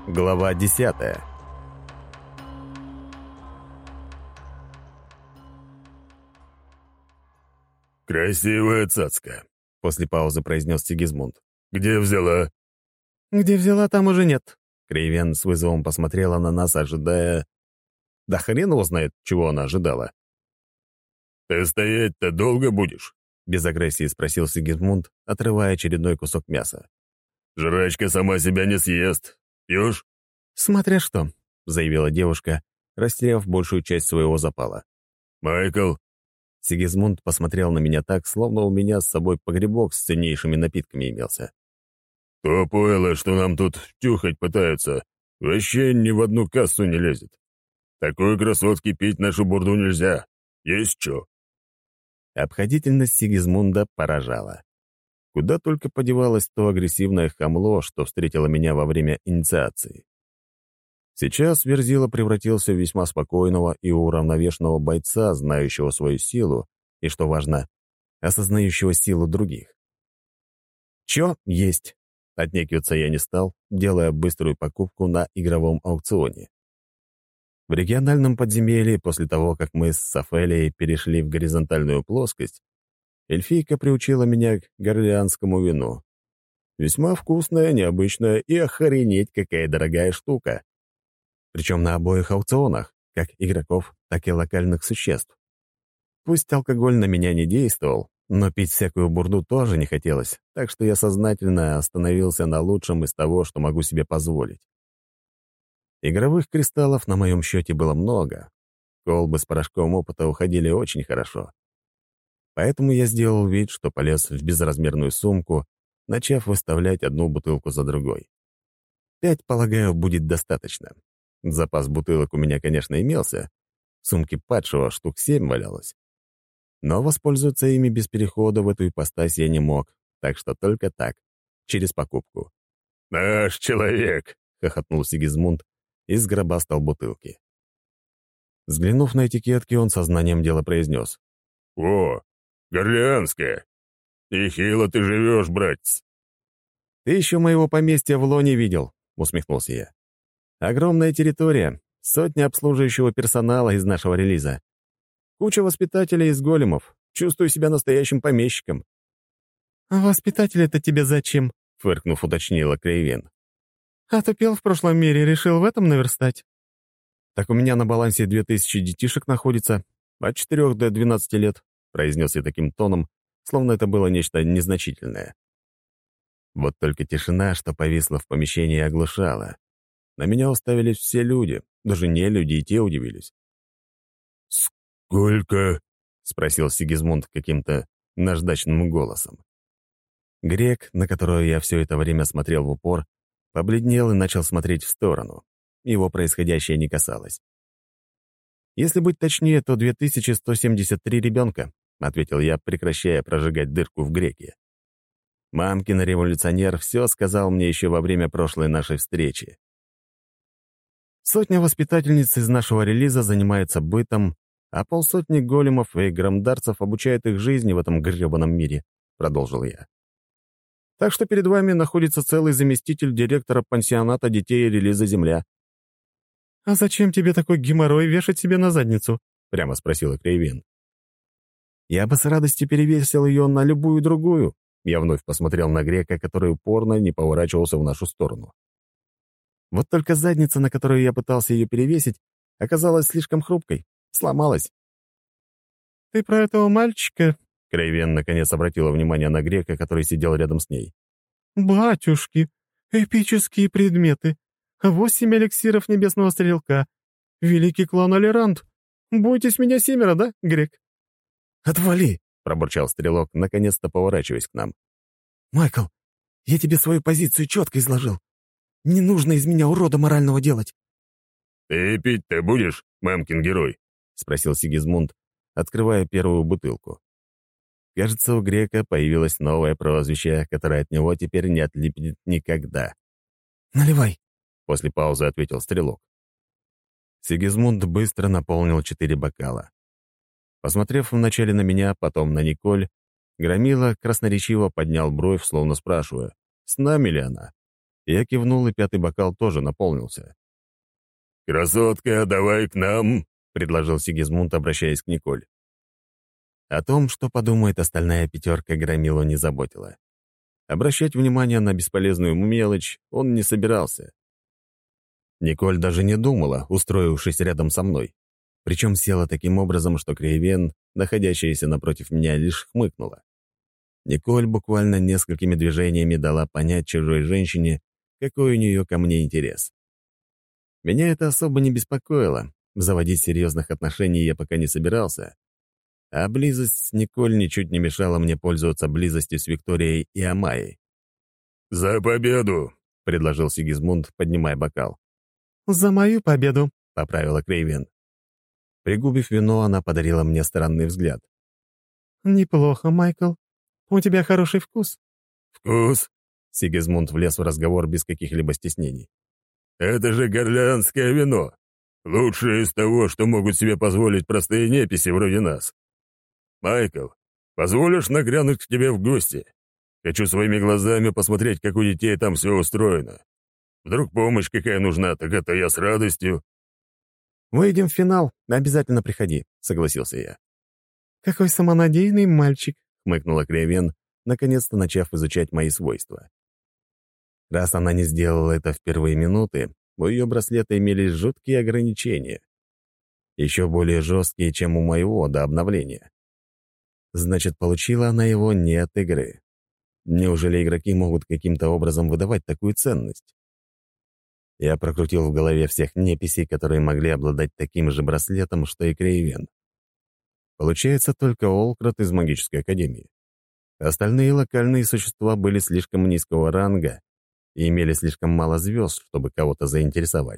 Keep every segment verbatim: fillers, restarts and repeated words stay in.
Глава десятая. «Красивая цацка», — после паузы произнес Сигизмунд. «Где взяла?» «Где взяла, там уже нет». Крейвен с вызовом посмотрела на нас, ожидая... Да хрен его знает, чего она ожидала. «Ты стоять-то долго будешь?» — без агрессии спросил Сигизмунд, отрывая очередной кусок мяса. «Жрачка сама себя не съест. Пьешь?» «Смотря что», — заявила девушка, растеряв большую часть своего запала. «Майкл?» Сигизмунд посмотрел на меня так, словно у меня с собой погребок с ценнейшими напитками имелся. «То пойло, что нам тут втюхать пытаются, вообще ни в одну кассу не лезет. Такой красотки пить нашу бурду нельзя. Есть что?» Обходительность Сигизмунда поражала. Куда только подевалось то агрессивное хамло, что встретило меня во время инициации. Сейчас Верзила превратился в весьма спокойного и уравновешенного бойца, знающего свою силу и, что важно, осознающего силу других. «Чё есть?» — отнекиваться я не стал, делая быструю покупку на игровом аукционе. В региональном подземелье, после того, как мы с Сафелией перешли в горизонтальную плоскость, эльфийка приучила меня к горлеанскому вину. Весьма вкусная, необычная и охренеть какая дорогая штука. Причем на обоих аукционах, как игроков, так и локальных существ. Пусть алкоголь на меня не действовал, но пить всякую бурду тоже не хотелось, так что я сознательно остановился на лучшем из того, что могу себе позволить. Игровых кристаллов на моем счете было много. Колбы с порошком опыта уходили очень хорошо. Поэтому я сделал вид, что полез в безразмерную сумку, начав выставлять одну бутылку за другой. Пять, полагаю, будет достаточно. Запас бутылок у меня, конечно, имелся. В сумке падшего штук семь валялось. Но воспользоваться ими без перехода в эту ипостась я не мог, так что только так, через покупку. «Наш человек!» — хохотнул Сигизмунд и сгробастал бутылки. Взглянув на этикетки, он сознанием дела произнес. «О, горлеанская! И хило ты живешь, братец!» «Ты еще моего поместья в Лоне видел», — усмехнулся я. «Огромная территория, сотни обслуживающего персонала из нашего релиза. Куча воспитателей из големов. Чувствую себя настоящим помещиком». «А воспитатели-то тебе зачем?» — фыркнув, уточнила Крейвен. «Отупел в прошлом мире, решил в этом наверстать». «Так у меня на балансе две тысячи детишек находится, от четырёх до двенадцати лет», — произнес я таким тоном, словно это было нечто незначительное. Вот только тишина, что повисла в помещении, оглушала. На меня уставились все люди, даже не люди, и те удивились. «Сколько?» — спросил Сигизмунд каким-то наждачным голосом. Грек, на которого я все это время смотрел в упор, побледнел и начал смотреть в сторону. Его происходящее не касалось. «Если быть точнее, то две тысячи сто семьдесят три ребенка», — ответил я, прекращая прожигать дырку в греке. Мамкин революционер все сказал мне еще во время прошлой нашей встречи. Сотня воспитательниц из нашего релиза занимается бытом, а полсотни големов и грамдарцев обучают их жизни в этом гребаном мире», — продолжил я. «Так что перед вами находится целый заместитель директора пансионата детей релиза «Земля». «А зачем тебе такой геморрой вешать себе на задницу?» — прямо спросила Крейвен. «Я бы с радостью перевесил ее на любую другую», — я вновь посмотрел на Грека, который упорно не поворачивался в нашу сторону. Вот только задница, на которую я пытался ее перевесить, оказалась слишком хрупкой, сломалась. «Ты про этого мальчика?» — Крейвен наконец обратила внимание на Грека, который сидел рядом с ней. «Батюшки, эпические предметы, восемь эликсиров небесного стрелка, великий клан Алерант. Бойтесь меня семеро, да, Грек?» «Отвали!» — пробурчал стрелок, наконец-то поворачиваясь к нам. «Майкл, я тебе свою позицию четко изложил. Не нужно из меня урода морального делать». «Ты пить-то будешь, мамкин герой?» — спросил Сигизмунд, открывая первую бутылку. Кажется, у Грека появилось новое прозвище, которое от него теперь не отлипнет никогда. «Наливай», — после паузы ответил стрелок. Сигизмунд быстро наполнил четыре бокала. Посмотрев вначале на меня, потом на Николь, Громила красноречиво поднял бровь, словно спрашивая, с нами ли она. Я кивнул, и пятый бокал тоже наполнился. «Красотка, давай к нам!» — предложил Сигизмунд, обращаясь к Николь. О том, что подумает остальная пятерка, Громилу не заботила. Обращать внимание на бесполезную мелочь он не собирался. Николь даже не думала, устроившись рядом со мной. Причем села таким образом, что Крейвен, находящаяся напротив меня, лишь хмыкнула. Николь буквально несколькими движениями дала понять чужой женщине, какой у нее ко мне интерес. Меня это особо не беспокоило, заводить серьезных отношений я пока не собирался, а близость с Николь ничуть не мешала мне пользоваться близостью с Викторией и Амайей. «За победу!» — предложил Сигизмунд, поднимая бокал. «За мою победу!» — поправила Крейвен. Пригубив вино, она подарила мне странный взгляд. «Неплохо, Майкл. У тебя хороший вкус». «Вкус?» — Сигизмунд влез в разговор без каких-либо стеснений. «Это же горлянское вино. Лучшее из того, что могут себе позволить простые неписи вроде нас. Майкл, позволишь нагрянуть к тебе в гости? Хочу своими глазами посмотреть, как у детей там все устроено. Вдруг помощь какая нужна, так это я с радостью». «Выйдем в финал, обязательно приходи», — согласился я. «Какой самонадеянный мальчик», — хмыкнула Крейвен, наконец-то начав изучать мои свойства. Раз она не сделала это в первые минуты, у ее браслета имелись жуткие ограничения. Еще более жесткие, чем у моего до обновления. Значит, получила она его не от игры. Неужели игроки могут каким-то образом выдавать такую ценность? Я прокрутил в голове всех неписей, которые могли обладать таким же браслетом, что и Крейвен. Получается, только Олкрат из магической академии. Остальные локальные существа были слишком низкого ранга и имели слишком мало звезд, чтобы кого-то заинтересовать.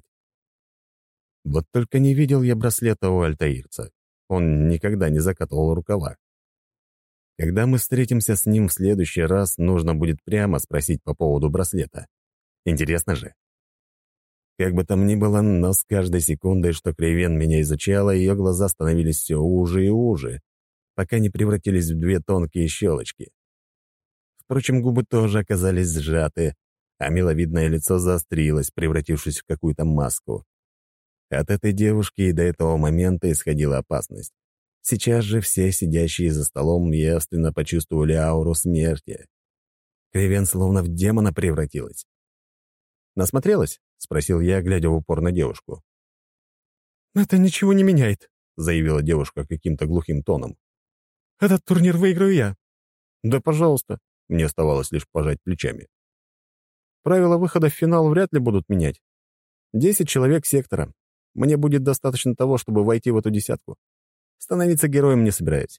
Вот только не видел я браслета у альтаирца. Он никогда не закатывал рукава. Когда мы встретимся с ним в следующий раз, нужно будет прямо спросить по поводу браслета. Интересно же. Как бы там ни было, но с каждой секундой, что Крейвен меня изучала, ее глаза становились все уже и уже, пока не превратились в две тонкие щелочки. Впрочем, губы тоже оказались сжаты, а миловидное лицо заострилось, превратившись в какую-то маску. От этой девушки и до этого момента исходила опасность. Сейчас же все сидящие за столом явственно почувствовали ауру смерти. Крейвен словно в демона превратилась. «Насмотрелась?» — спросил я, глядя в упор на девушку. «Это ничего не меняет», — заявила девушка каким-то глухим тоном. «Этот турнир выиграю я». «Да, пожалуйста», — мне оставалось лишь пожать плечами. «Правила выхода в финал вряд ли будут менять. Десять человек сектора. Мне будет достаточно того, чтобы войти в эту десятку. Становиться героем не собираюсь».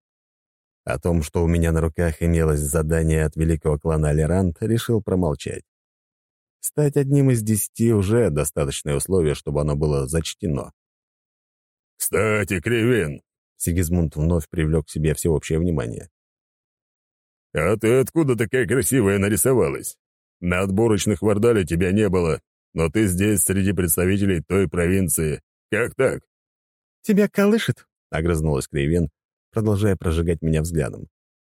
О том, что у меня на руках имелось задание от великого клана Алерант, решил промолчать. Стать одним из десяти уже достаточное условие, чтобы оно было зачтено. «Кстати, Крейвен!» — Сигизмунд вновь привлек к себе всеобщее внимание. «А ты откуда такая красивая нарисовалась? На отборочных в Ордале тебя не было, но ты здесь среди представителей той провинции. Как так?» «Тебя колышет?» — огрызнулась Крейвен, продолжая прожигать меня взглядом.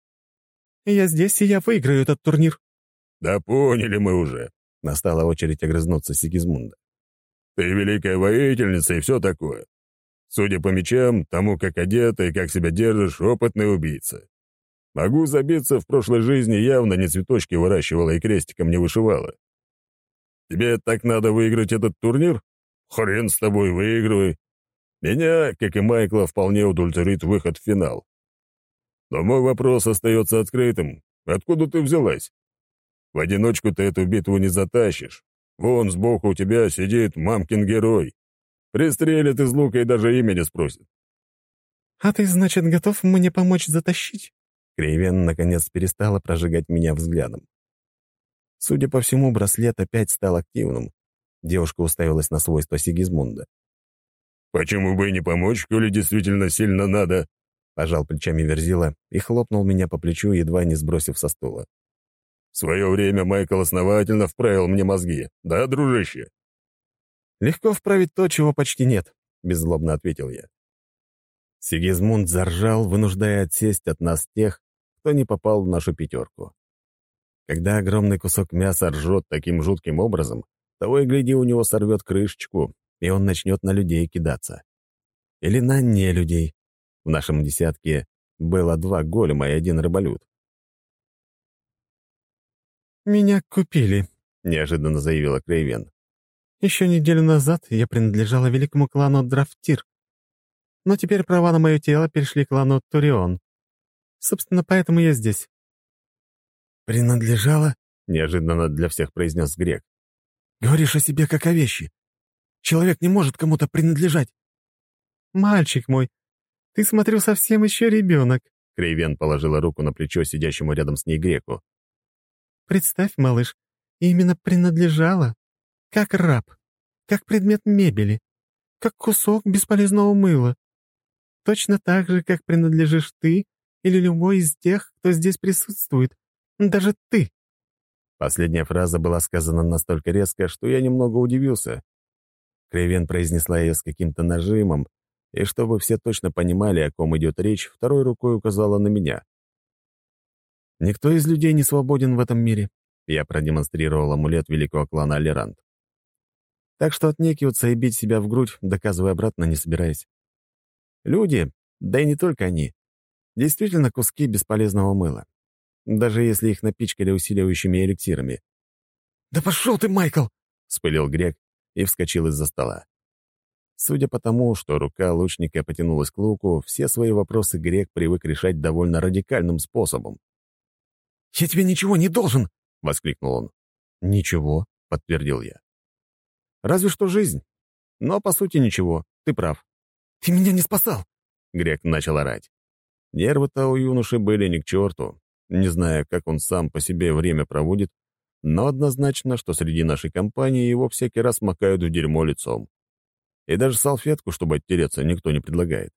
«Я здесь, и я выиграю этот турнир». «Да поняли мы уже». Настала очередь огрызнуться Сигизмунда. «Ты великая воительница и все такое. Судя по мечам, тому, как одета и как себя держишь, опытный убийца. Могу забиться, в прошлой жизни явно не цветочки выращивала и крестиком не вышивала. Тебе так надо выиграть этот турнир? Хрен с тобой, выигрывай. Меня, как и Майкла, вполне удовлетворит выход в финал. Но мой вопрос остается открытым. Откуда ты взялась? В одиночку ты эту битву не затащишь. Вон сбоку у тебя сидит мамкин герой. Пристрелит из лука и даже имя не спросит». «А ты, значит, готов мне помочь затащить?» Крейвен наконец перестала прожигать меня взглядом. Судя по всему, браслет опять стал активным. Девушка уставилась на свойства Сигизмунда. «Почему бы и не помочь, коли действительно сильно надо?» Пожал плечами Верзила и хлопнул меня по плечу, едва не сбросив со стула. «В свое время Майкл основательно вправил мне мозги, да, дружище?» «Легко вправить то, чего почти нет», — беззлобно ответил я. Сигизмунд заржал, вынуждая отсесть от нас тех, кто не попал в нашу пятерку. Когда огромный кусок мяса ржет таким жутким образом, того и гляди, у него сорвет крышечку, и он начнет на людей кидаться. Или на нелюдей. В нашем десятке было два голема и один рыболюд. «Меня купили», — неожиданно заявила Крейвен. «Еще неделю назад я принадлежала великому клану Драфтир. Но теперь права на мое тело перешли к клану Турион. Собственно, поэтому я здесь». «Принадлежала?» — неожиданно для всех произнес Грек. «Говоришь о себе как о вещи. Человек не может кому-то принадлежать». «Мальчик мой, ты, смотрю, совсем еще ребенок», — Крейвен положила руку на плечо сидящему рядом с ней Греку. «Представь, малыш, именно принадлежала. Как раб, как предмет мебели, как кусок бесполезного мыла. Точно так же, как принадлежишь ты или любой из тех, кто здесь присутствует. Даже ты». Последняя фраза была сказана настолько резко, что я немного удивился. Крейвен произнесла ее с каким-то нажимом, и чтобы все точно понимали, о ком идет речь, второй рукой указала на меня. «Никто из людей не свободен в этом мире», — я продемонстрировал амулет великого клана Алерант. «Так что отнекиваться и бить себя в грудь, доказывая обратно, не собираюсь. Люди, да и не только они, действительно куски бесполезного мыла, даже если их напичкали усиливающими эликсирами». «Да пошел ты, Майкл!» — вспылил Грек и вскочил из-за стола. Судя по тому, что рука лучника потянулась к луку, все свои вопросы Грек привык решать довольно радикальным способом. «Я тебе ничего не должен!» — воскликнул он. «Ничего», — подтвердил я. «Разве что жизнь. Но, по сути, ничего. Ты прав». «Ты меня не спасал!» — Грек начал орать. Нервы-то у юноши были ни к черту. Не знаю, как он сам по себе время проводит, но однозначно, что среди нашей компании его всякий раз макают в дерьмо лицом. И даже салфетку, чтобы оттереться, никто не предлагает.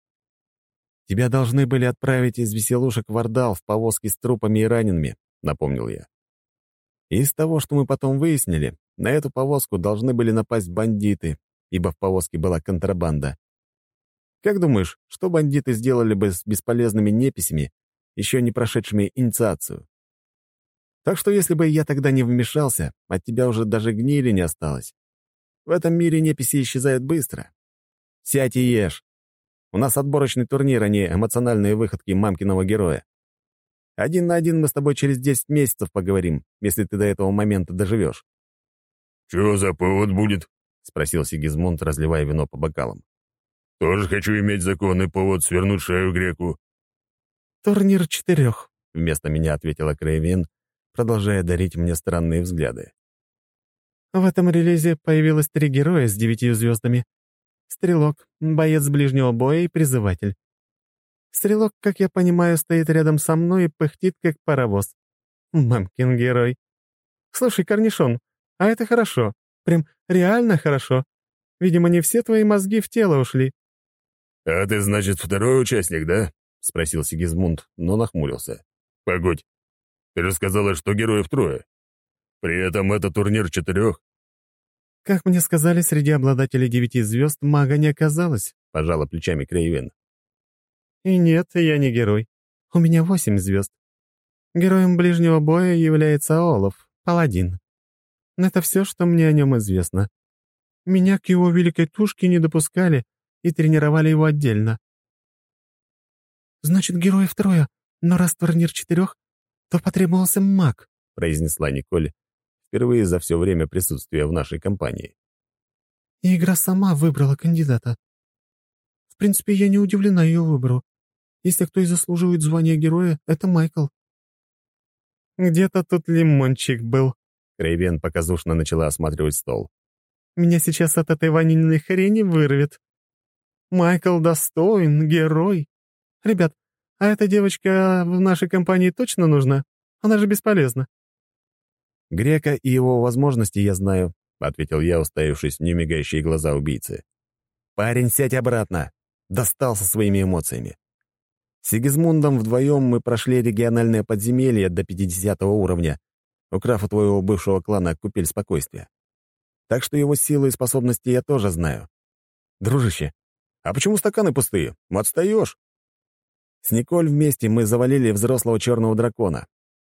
«Тебя должны были отправить из веселушек в Ордал в повозке с трупами и ранеными», — напомнил я. «Из того, что мы потом выяснили, на эту повозку должны были напасть бандиты, ибо в повозке была контрабанда. Как думаешь, что бандиты сделали бы с бесполезными неписями, еще не прошедшими инициацию? Так что если бы я тогда не вмешался, от тебя уже даже гнили не осталось. В этом мире неписи исчезают быстро. Сядь и ешь. У нас отборочный турнир, а не эмоциональные выходки мамкиного героя. Один на один мы с тобой через десять месяцев поговорим, если ты до этого момента доживешь». «Чё за повод будет?» — спросил Сигизмунд, разливая вино по бокалам. «Тоже хочу иметь законный повод свернуть шею Греку». «Турнир четырех», — вместо меня ответила Крейвен, продолжая дарить мне странные взгляды. В этом релизе появилось три героя с девятью звездами. Стрелок, боец ближнего боя и призыватель. Стрелок, как я понимаю, стоит рядом со мной и пыхтит, как паровоз. Мамкин герой. Слушай, Корнишон, а это хорошо. Прям реально хорошо. Видимо, не все твои мозги в тело ушли. «А ты, значит, второй участник, да?» — спросил Сигизмунд, но нахмурился. «Погодь, ты же сказала, что героев трое. При этом это турнир четырех». «Как мне сказали, среди обладателей девяти звезд мага не оказалось», — пожала плечами Крейвен. «И нет, я не герой. У меня восемь звезд. Героем ближнего боя является Олаф, паладин. Это все, что мне о нем известно. Меня к его великой тушке не допускали и тренировали его отдельно». «Значит, героев трое, но раз турнир четырех, то потребовался маг», — произнесла Николь, впервые за все время присутствия в нашей компании. «И игра сама выбрала кандидата. В принципе, я не удивлена ее выбору. Если кто и заслуживает звания героя, это Майкл». «Где-то тут лимончик был», — Крейвен показушно начала осматривать стол. «Меня сейчас от этой ванильной хрени вырвет. Майкл достоин, герой. Ребят, а эта девочка в нашей компании точно нужна? Она же бесполезна». «Грека и его возможности я знаю», — ответил я, уставившись в немигающие глаза убийцы. «Парень, сядь обратно!» Достал со своими эмоциями. С Сигизмундом вдвоем мы прошли региональное подземелье до пятидесятого уровня, украв у твоего бывшего клана купель спокойствия. Так что его силы и способности я тоже знаю. Дружище, а почему стаканы пустые? Отстаешь? С Николь вместе мы завалили взрослого черного дракона.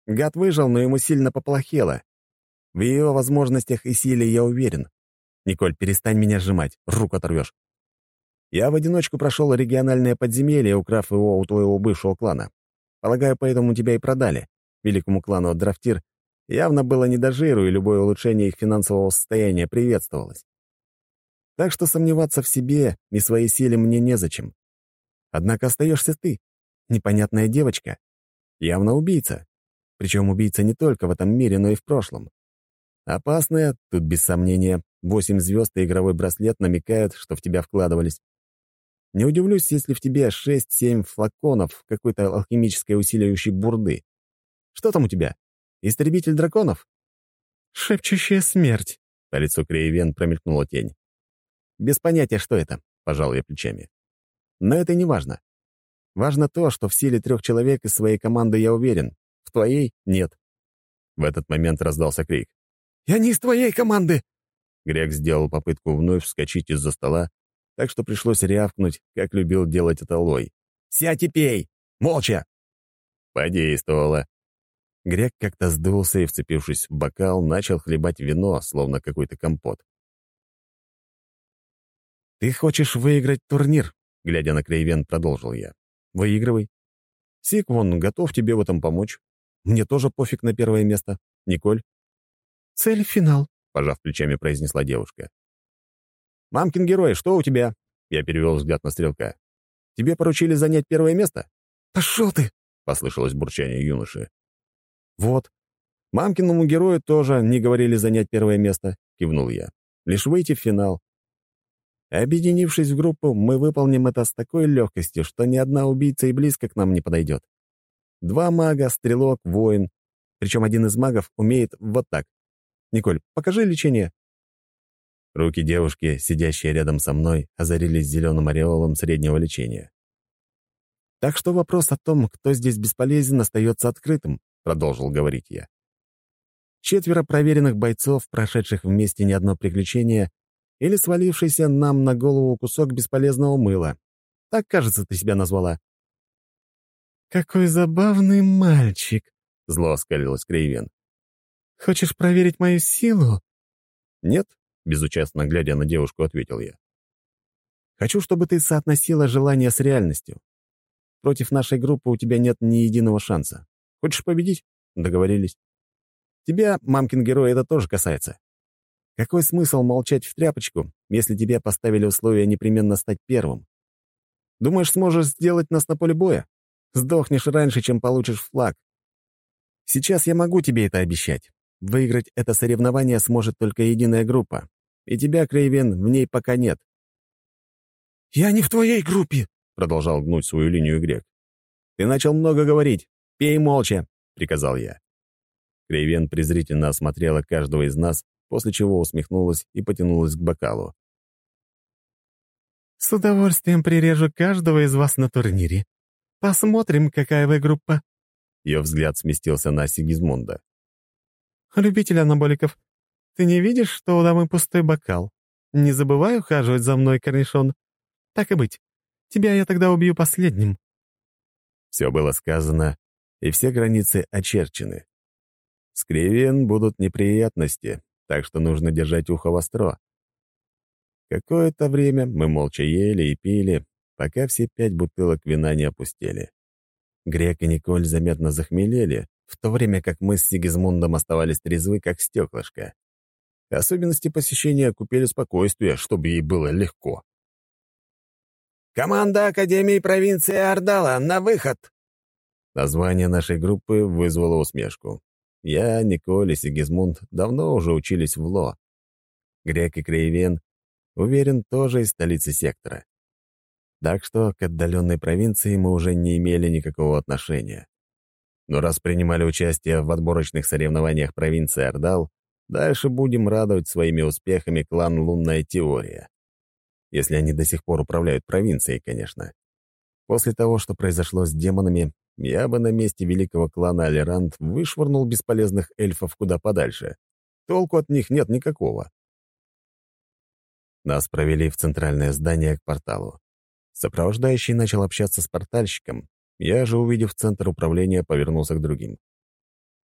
Гад выжил, но ему сильно поплохело. В ее возможностях и силе я уверен. Николь, перестань меня сжимать, руку оторвешь. Я в одиночку прошел региональное подземелье, украв его у твоего бывшего клана. Полагаю, поэтому тебя и продали. Великому клану Драфтир явно было не до жиру, и любое улучшение их финансового состояния приветствовалось. Так что сомневаться в себе и своей силе мне незачем. Однако остаешься ты, непонятная девочка, явно убийца. Причем убийца не только в этом мире, но и в прошлом. Опасная, тут без сомнения, восемь звезд и игровой браслет намекают, что в тебя вкладывались. Не удивлюсь, если в тебе шесть-семь флаконов какой-то алхимической усиливающей бурды. Что там у тебя? Истребитель драконов? «Шепчущая смерть», — по лицу Креевен промелькнула тень. «Без понятия, что это», — пожал я плечами. «Но это не важно. Важно то, что в силе трех человек из своей команды я уверен. В твоей — нет». В этот момент раздался крик. «Я не из твоей команды!» Грек сделал попытку вновь вскочить из-за стола, так что пришлось рявкнуть, как любил делать это Лой. «Сядь и пей! Молча!» Подействовало. Грек как-то сдулся и, вцепившись в бокал, начал хлебать вино, словно какой-то компот. «Ты хочешь выиграть турнир?» — глядя на Крейвен, продолжил я. «Выигрывай. Сик, вон, готов тебе в этом помочь. Мне тоже пофиг на первое место. Николь?» «Цель — финал», — пожав плечами, произнесла девушка. «Мамкин герой, что у тебя?» — я перевел взгляд на стрелка. «Тебе поручили занять первое место?» «Пошел ты!» — послышалось бурчание юноши. «Вот. Мамкиному герою тоже не говорили занять первое место», — кивнул я. «Лишь выйти в финал. Объединившись в группу, мы выполним это с такой легкостью, что ни одна убийца и близко к нам не подойдет. Два мага, стрелок, воин. Причем один из магов умеет вот так. Николь, покажи лечение». Руки девушки, сидящие рядом со мной, озарились зеленым ореолом среднего лечения. «Так что вопрос о том, кто здесь бесполезен, остается открытым», — продолжил говорить я. «Четверо проверенных бойцов, прошедших вместе не одно приключение, или свалившийся нам на голову кусок бесполезного мыла. Так, кажется, ты себя назвала». «Какой забавный мальчик», — зло оскалилась Крейвен. «Хочешь проверить мою силу?» «Нет», — безучастно глядя на девушку, ответил я. «Хочу, чтобы ты соотносила желание с реальностью. Против нашей группы у тебя нет ни единого шанса. Хочешь победить? Договорились. Тебя, мамкин герой, это тоже касается. Какой смысл молчать в тряпочку, если тебе поставили условие непременно стать первым? Думаешь, сможешь сделать нас на поле боя? Сдохнешь раньше, чем получишь флаг. Сейчас я могу тебе это обещать. Выиграть это соревнование сможет только единая группа. И тебя, Крейвен, в ней пока нет». «Я не в твоей группе», — продолжал гнуть свою линию Грек. «Ты начал много говорить. Пей молча», — приказал я. Крейвен презрительно осмотрела каждого из нас, после чего усмехнулась и потянулась к бокалу. «С удовольствием прирежу каждого из вас на турнире. Посмотрим, какая вы группа». Ее взгляд сместился на Сигизмунда. «Любитель анаболиков, ты не видишь, что у дамы пустой бокал? Не забывай ухаживать за мной, корнишон. Так и быть, тебя я тогда убью последним». Все было сказано, и все границы очерчены. С Крейвен будут неприятности, так что нужно держать ухо востро. Какое-то время мы молча ели и пили, пока все пять бутылок вина не опустели. Грек и Николь заметно захмелели, в то время как мы с Сигизмундом оставались трезвы, как стеклышко. Особенности посещения купили спокойствие, чтобы ей было легко. «Команда Академии провинции Ордала, на выход!» Название нашей группы вызвало усмешку. Я, Николь и Сигизмунд давно уже учились в ЛО. Грек и Крейвен, уверен, тоже из столицы сектора. Так что к отдаленной провинции мы уже не имели никакого отношения. Но раз принимали участие в отборочных соревнованиях провинции Ордал, дальше будем радовать своими успехами клан «Лунная теория». Если они до сих пор управляют провинцией, конечно. После того, что произошло с демонами, я бы на месте великого клана Алерант вышвырнул бесполезных эльфов куда подальше. Толку от них нет никакого. Нас провели в центральное здание к порталу. Сопровождающий начал общаться с портальщиком. Я же, увидев центр управления, повернулся к другим.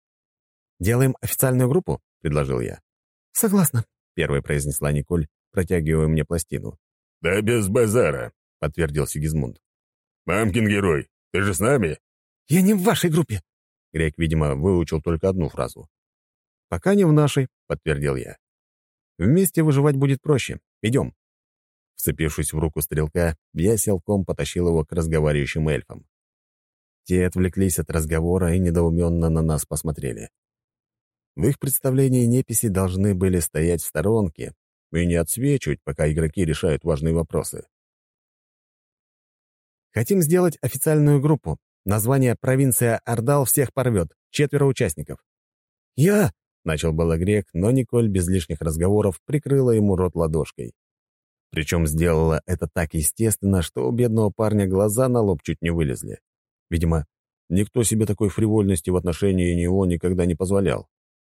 «Делаем официальную группу?» — предложил я. «Согласна», — первой произнесла Николь, протягивая мне пластину. «Да без базара», — подтвердил Сигизмунд. «Мамкин герой, ты же с нами?» «Я не в вашей группе». Грек, видимо, выучил только одну фразу. «Пока не в нашей», — подтвердил я. «Вместе выживать будет проще. Идем». Вцепившись в руку стрелка, я силком потащил его к разговаривающим эльфам. Те отвлеклись от разговора и недоуменно на нас посмотрели. В их представлении неписи должны были стоять в сторонке и не отсвечивать, пока игроки решают важные вопросы. «Хотим сделать официальную группу. Название «Провинция Ордал» всех порвет. Четверо участников». «Я!» — начал было Грек, но Николь без лишних разговоров прикрыла ему рот ладошкой. Причем сделала это так естественно, что у бедного парня глаза на лоб чуть не вылезли. Видимо, никто себе такой фривольности в отношении него никогда не позволял.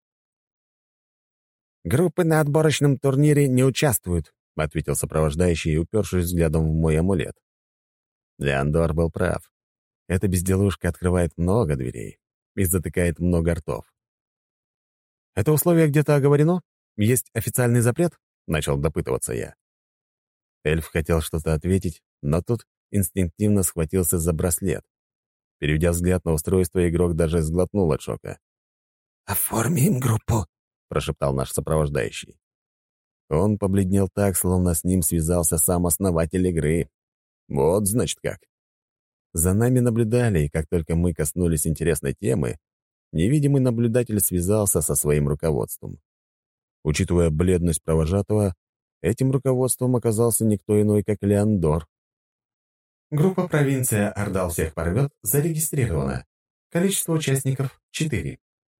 «Группы на отборочном турнире не участвуют», — ответил сопровождающий, упершись взглядом в мой амулет. Леандор был прав. Эта безделушка открывает много дверей и затыкает много ртов. «Это условие где-то оговорено? Есть официальный запрет?» — начал допытываться я. Эльф хотел что-то ответить, но тут инстинктивно схватился за браслет. Переведя взгляд на устройство, игрок даже сглотнул от шока. «Оформим группу», — прошептал наш сопровождающий. Он побледнел так, словно с ним связался сам основатель игры. Вот, значит, как. За нами наблюдали, и как только мы коснулись интересной темы, невидимый наблюдатель связался со своим руководством. Учитывая бледность провожатого, этим руководством оказался никто иной, как Леандор. Группа «Провинция Ордал всех порвет» зарегистрирована. Количество участников — четыре.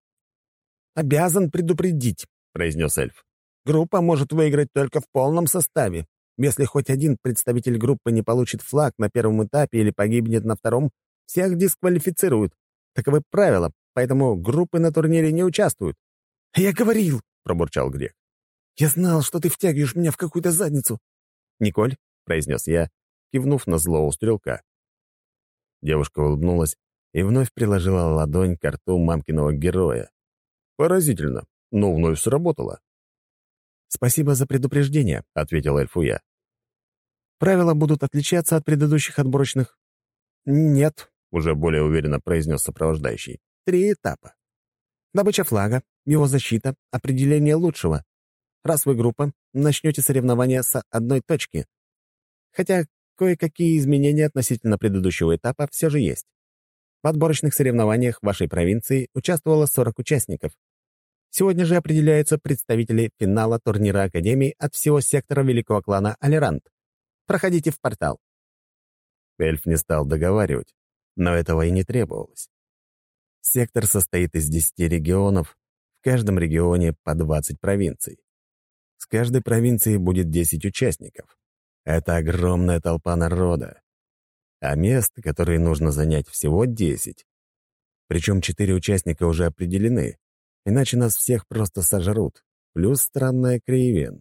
«Обязан предупредить», — произнес эльф. «Группа может выиграть только в полном составе. Если хоть один представитель группы не получит флаг на первом этапе или погибнет на втором, всех дисквалифицируют. Таковы правила, поэтому группы на турнире не участвуют». «Я говорил», — пробурчал Грек. «Я знал, что ты втягиваешь меня в какую-то задницу». «Николь», — произнес я, кивнув на злого стрелка. Девушка улыбнулась и вновь приложила ладонь к рту мамкиного героя. Поразительно, но вновь сработало. «Спасибо за предупреждение», — ответил эльфу я. «Правила будут отличаться от предыдущих отборочных?» «Нет», — уже более уверенно произнес сопровождающий. «Три этапа. Добыча флага, его защита, определение лучшего. Раз вы группа, начнете соревнования с одной точки. Хотя кое-какие изменения относительно предыдущего этапа все же есть. В отборочных соревнованиях вашей провинции участвовало сорок участников. Сегодня же определяются представители финала турнира Академии от всего сектора великого клана Алерант. Проходите в портал». Эльф не стал договаривать, но этого и не требовалось. Сектор состоит из десяти регионов, в каждом регионе по двадцать провинций. С каждой провинции будет десять участников. Это огромная толпа народа. А мест, которые нужно занять, всего десять. Причем четыре участника уже определены, иначе нас всех просто сожрут, плюс странная Криевен.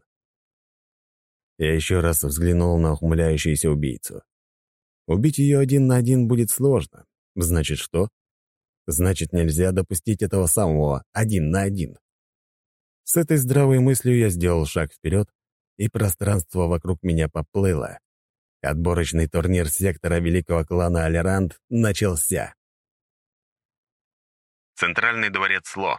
Я еще раз взглянул на ухмыляющуюся убийцу. Убить ее один на один будет сложно. Значит, что? Значит, нельзя допустить этого самого один на один. С этой здравой мыслью я сделал шаг вперед, и пространство вокруг меня поплыло. Отборочный турнир сектора великого клана Алерант начался. Центральный дворец Сло.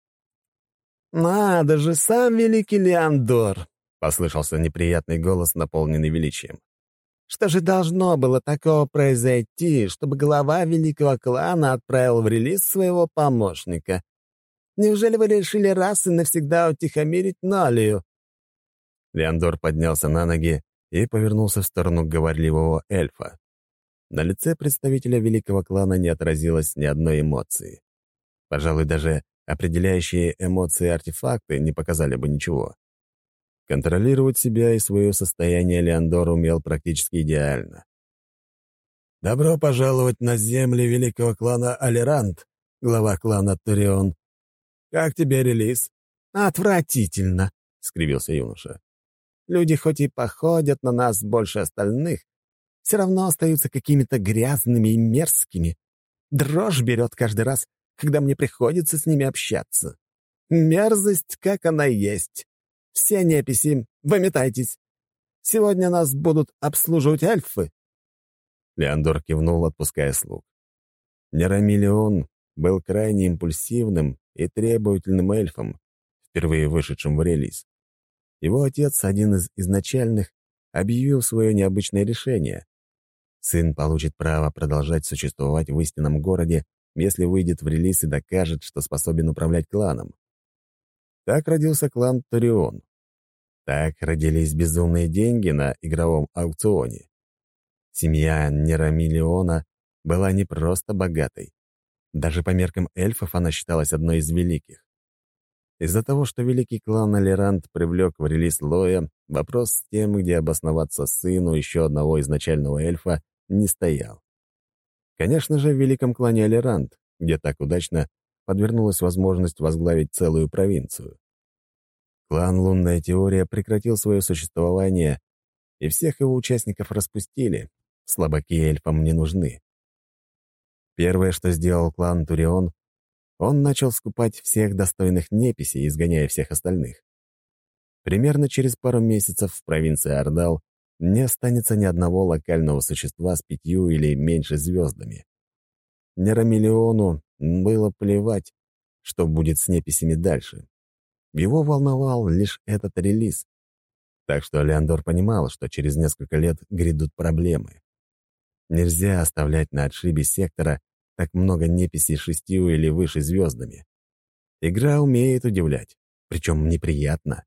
«Надо же, сам великий Леандор!» — послышался неприятный голос, наполненный величием. «Что же должно было такого произойти, чтобы глава великого клана отправил в релиз своего помощника? Неужели вы решили раз и навсегда утихомирить Налию?» Леандор поднялся на ноги и повернулся в сторону говорливого эльфа. На лице представителя великого клана не отразилось ни одной эмоции. Пожалуй, даже определяющие эмоции артефакты не показали бы ничего. Контролировать себя и свое состояние Леандор умел практически идеально. «Добро пожаловать на земли великого клана Алерант, глава клана Турион. Как тебе релиз?» «Отвратительно», — скривился юноша. «Люди хоть и походят на нас больше остальных, все равно остаются какими-то грязными и мерзкими. Дрожь берет каждый раз, когда мне приходится с ними общаться. Мерзость, как она есть. Все неписи, выметайтесь. Сегодня нас будут обслуживать эльфы». Леандор кивнул, отпуская слуг. Нерамиллион был крайне импульсивным и требовательным эльфом, впервые вышедшим в релиз. Его отец, один из изначальных, объявил свое необычное решение. Сын получит право продолжать существовать в истинном городе, если выйдет в релиз и докажет, что способен управлять кланом. Так родился клан Торион. Так родились безумные деньги на игровом аукционе. Семья Нерамиллиона была не просто богатой. Даже по меркам эльфов она считалась одной из великих. Из-за того, что великий клан Алерант привлек в релиз Лоя, вопрос с тем, где обосноваться сыну еще одного изначального эльфа, не стоял. Конечно же, в великом клане Алерант, где так удачно подвернулась возможность возглавить целую провинцию. Клан «Лунная теория» прекратил свое существование, и всех его участников распустили. Слабаки эльфам не нужны. Первое, что сделал клан Турион, он начал скупать всех достойных неписей, изгоняя всех остальных. Примерно через пару месяцев в провинции Ордал не останется ни одного локального существа с пятью или меньше звездами. Нерамиллиону было плевать, что будет с неписями дальше. Его волновал лишь этот релиз. Так что Леандор понимал, что через несколько лет грядут проблемы. Нельзя оставлять на отшибе сектора так много неписей шестью или выше звездами. Игра умеет удивлять, причем неприятно.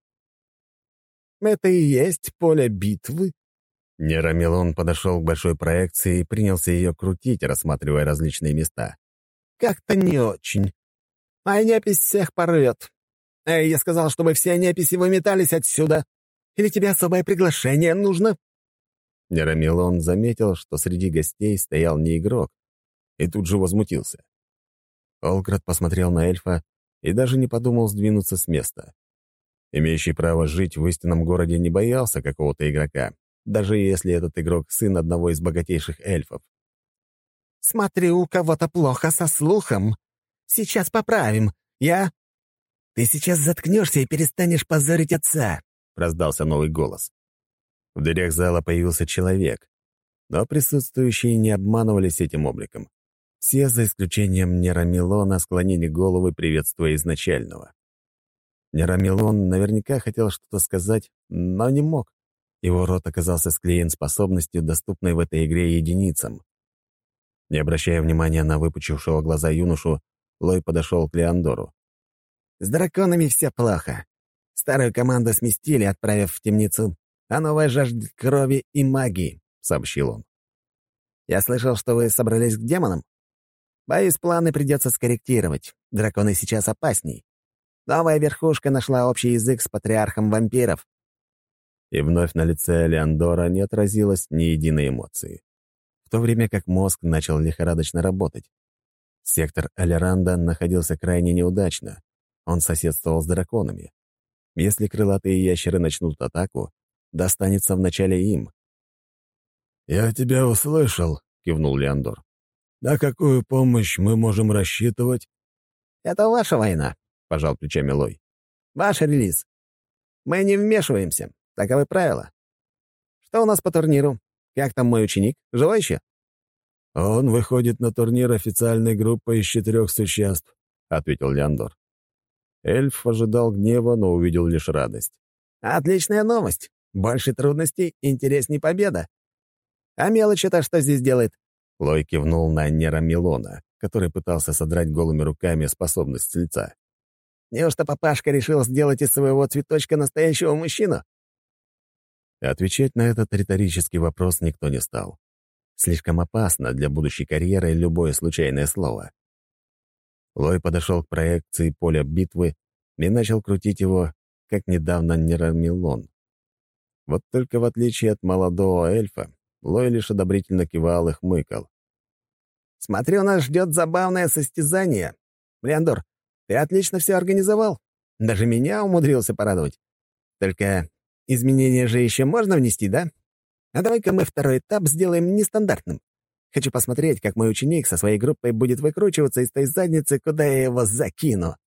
«Это и есть поле битвы?» Нерамиллон подошел к большой проекции и принялся ее крутить, рассматривая различные места. «Как-то не очень. А непись всех порвет. Эй, я сказал, чтобы все неписи выметались отсюда. Или тебе особое приглашение нужно?» Нерамиллон заметил, что среди гостей стоял не игрок, и тут же возмутился. Олкрат посмотрел на эльфа и даже не подумал сдвинуться с места. Имеющий право жить в истинном городе не боялся какого-то игрока, даже если этот игрок — сын одного из богатейших эльфов. «Смотрю, у кого-то плохо со слухом. Сейчас поправим. Я...» «Ты сейчас заткнешься и перестанешь позорить отца», — раздался новый голос. В дверях зала появился человек, но присутствующие не обманывались этим обликом. Все, за исключением Нерамиллона, склонили головы, приветствуя изначального. Нерамиллон наверняка хотел что-то сказать, но не мог. Его рот оказался склеен способностью, доступной в этой игре единицам. Не обращая внимания на выпучившего глаза юношу, Лой подошел к Леандору. «С драконами все плохо. Старую команду сместили, отправив в темницу, а новая жаждет крови и магии», — сообщил он. «Я слышал, что вы собрались к демонам. Боюсь, планы придется скорректировать. Драконы сейчас опасней. Новая верхушка нашла общий язык с патриархом вампиров». И вновь на лице Леандора не отразилось ни единой эмоции, в то время как мозг начал лихорадочно работать. Сектор Алеранда находился крайне неудачно. Он соседствовал с драконами. Если крылатые ящеры начнут атаку, достанется вначале им. «Я тебя услышал», — кивнул Леандор. «На какую помощь мы можем рассчитывать?» «Это ваша война», — пожал плечами Лой. «Ваш релиз. Мы не вмешиваемся. Таковы правила. Что у нас по турниру? Как там мой ученик? Живой еще?» «Он выходит на турнир официальной группой из четырех существ», — ответил Леандор. Эльф ожидал гнева, но увидел лишь радость. «Отличная новость. Больше трудностей, интересней победа. А мелочь-то что здесь делает?» Лой кивнул на Нерамиллона, который пытался содрать голыми руками способность с лица. «Неужто папашка решил сделать из своего цветочка настоящего мужчину?» Отвечать на этот риторический вопрос никто не стал. Слишком опасно для будущей карьеры любое случайное слово. Лой подошел к проекции поля битвы и начал крутить его, как недавно Нерамиллон. Вот только в отличие от молодого эльфа, Лой лишь одобрительно кивал и хмыкал. «Смотрю, нас ждет забавное состязание. Леандор, ты отлично все организовал. Даже меня умудрился порадовать. Только изменения же еще можно внести, да? А давай-ка мы второй этап сделаем нестандартным. Хочу посмотреть, как мой ученик со своей группой будет выкручиваться из той задницы, куда я его закину».